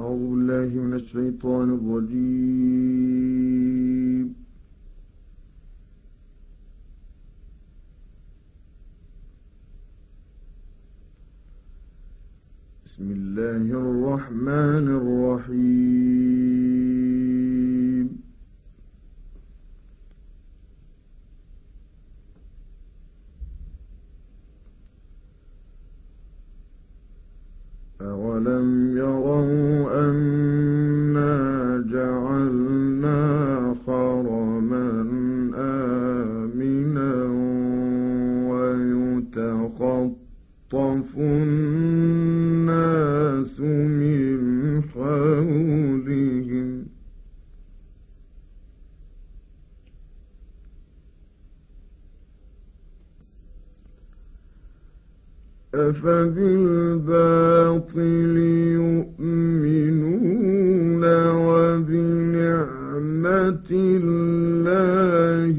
أعوذ بالله من الشيطان الرجيم. بسم الله الرحمن الرحيم. أولم يروا أنا جعلنا حرما آمنا ويتخطف الناس من حولهم أفبالباطل يؤمنون وبنعمة الله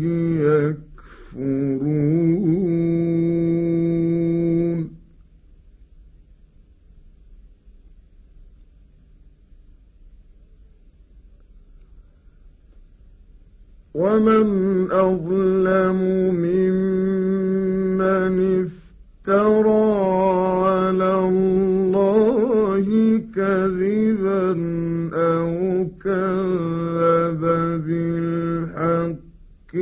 يكفرون ومن أظلم ممن افترى على الله كذبا أو كذب بالحق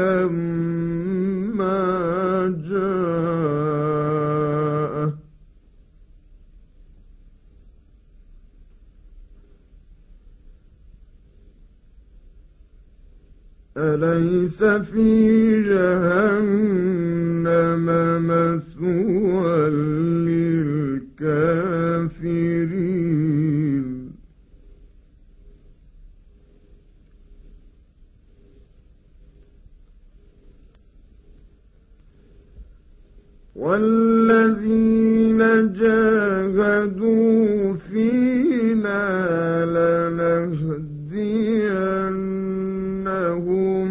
لما جاءه أليس في جهنم مثوى للكافرين والذين جاهدوا فينا لنهدينهم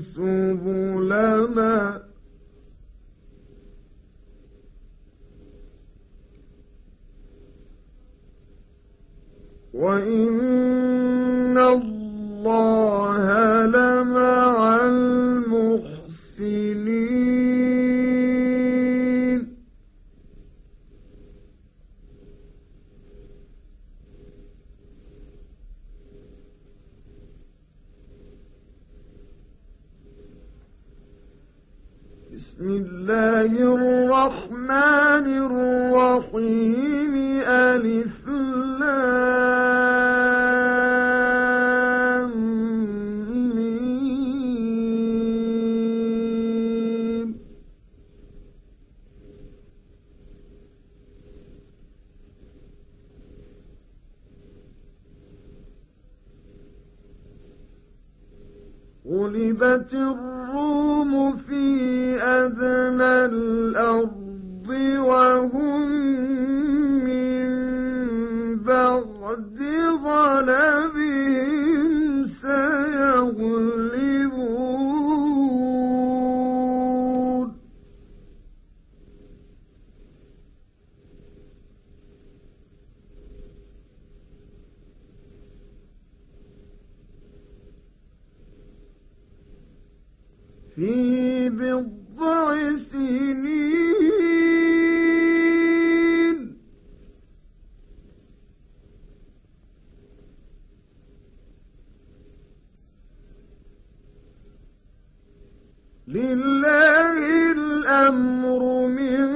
سبلنا وإن الله لمع المحسنين بسم الله الرحمن الرحيم. ألف لام ميم. غلبت الروم في أدنى الأرض وهم من بعد غلبهم سيغلبون في بضع سنين لله الأمر من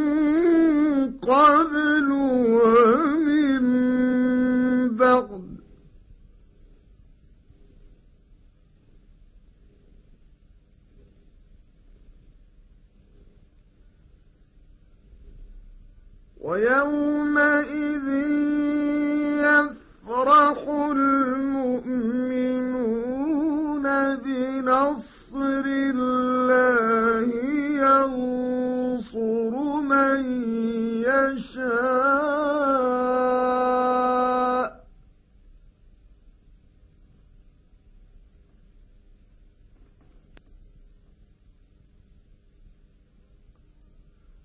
قبل ومن بعد ويومئذ يفرح المؤمنون بنصر الله ينصر من يشاء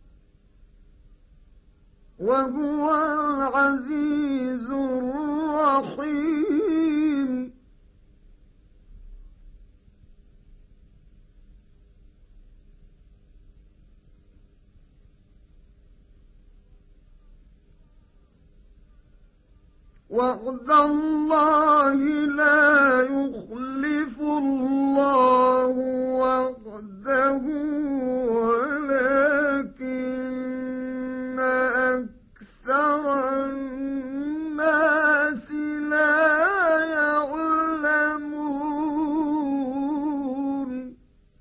وهو العزيز الرحيم. الرحيم وعد الله لا يخلف الله وعده ولكن أكثر الناس لا يعلمون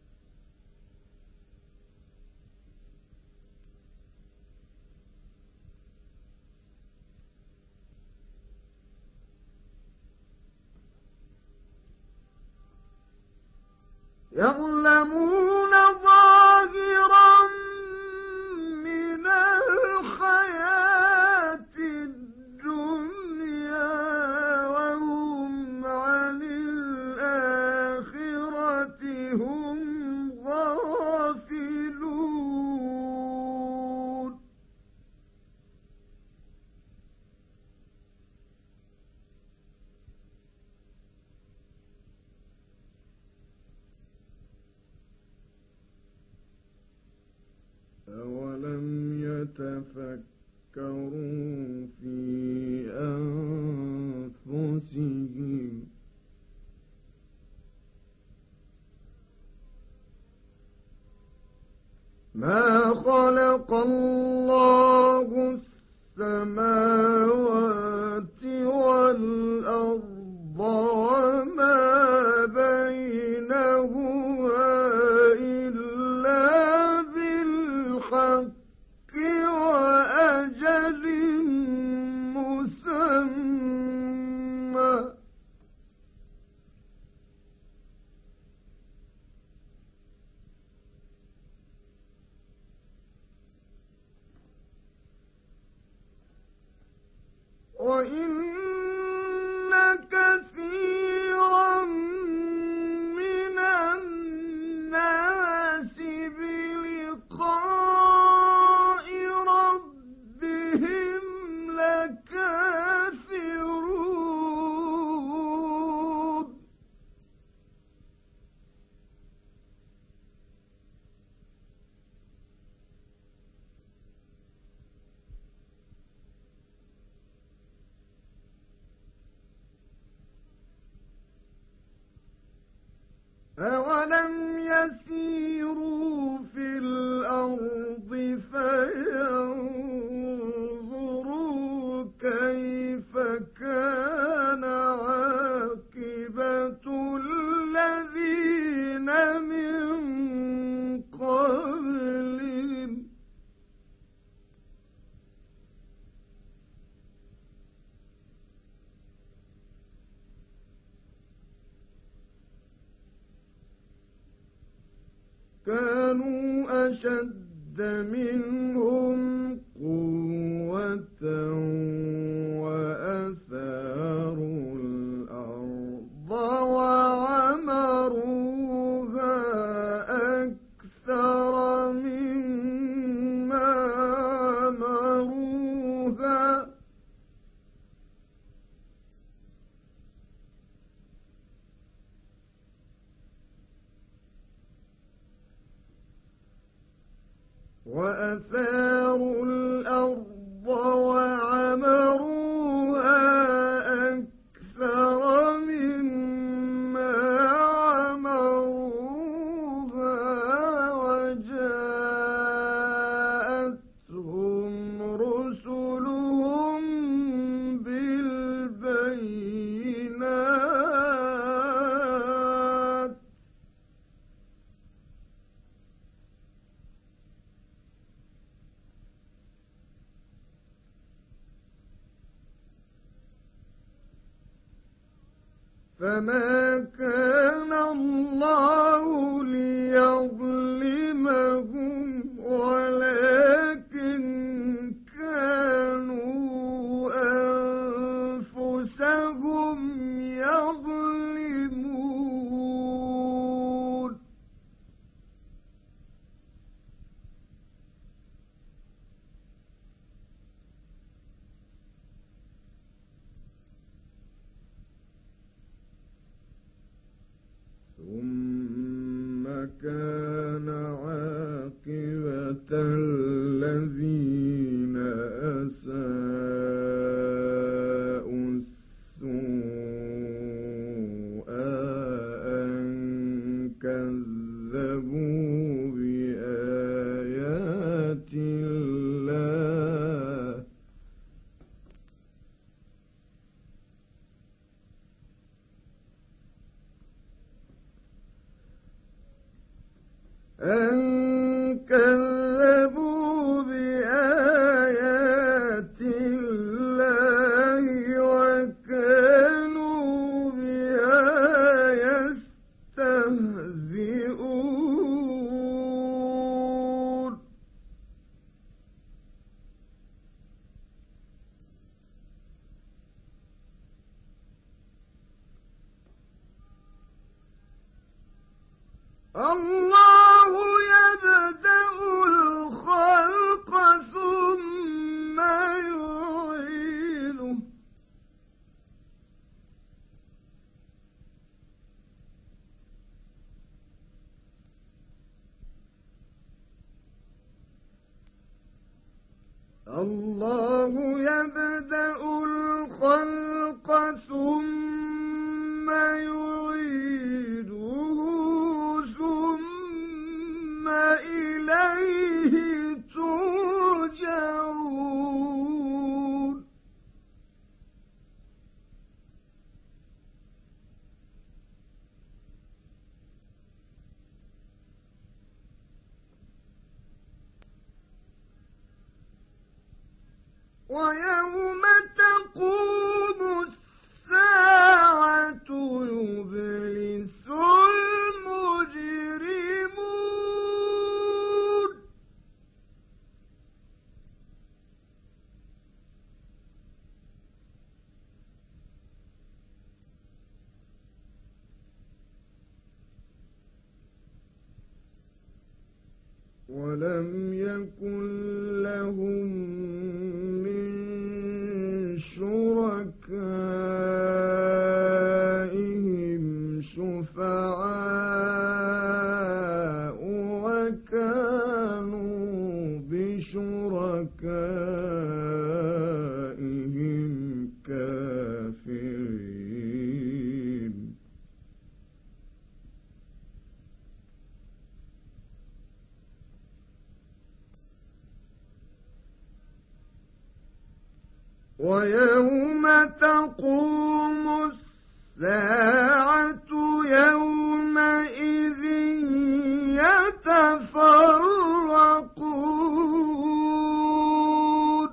يعلمون ظاهرا من الحياة الدنيا وهم عن الآخرة هم غافلون أولم يتفكروا في أنفسهم ما خلق الله السماوات والأرض وما بينهما إلا بالحق وأجل مسمى وإن كثيرا من الناس بلقاء ربهم لكافرون أولم يسيروا في الأرض فينظروا كيف كان عاقبة الذين من قبلهم كانوا أشد منهم قوة وأثاروا الأرض وعمروها أكثر مما عمروها وأثاروا الأرض وعمروها أكثر مما عمروها وجاءتهم رسلهم بالبينات فما كان الله ليظلمهم ولكن كانوا أنفسهم يظلمون أن كذبوا بآيات الله وكانوا بها يستهزئون الله يبدأ الخلق ثم يعيده الله يبدأ الخلق ثم يعيده ثم إليه ترجعون ويوم تقوم الساعة يبلس المجرمون ولم يكن لهم من شركائهم شفعاء وكانوا بشركائهم كافرين ويوم تقوم الساعة يومئذ يتفرقون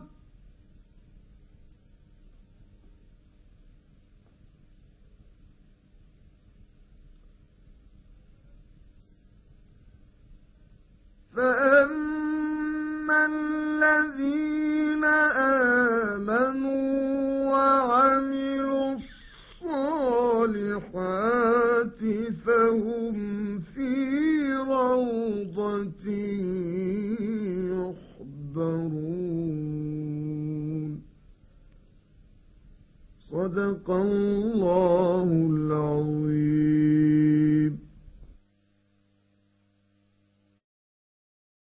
فأما الذين آمنوا وعملوا الصالحات فهم في روضة يحبرون صدق الله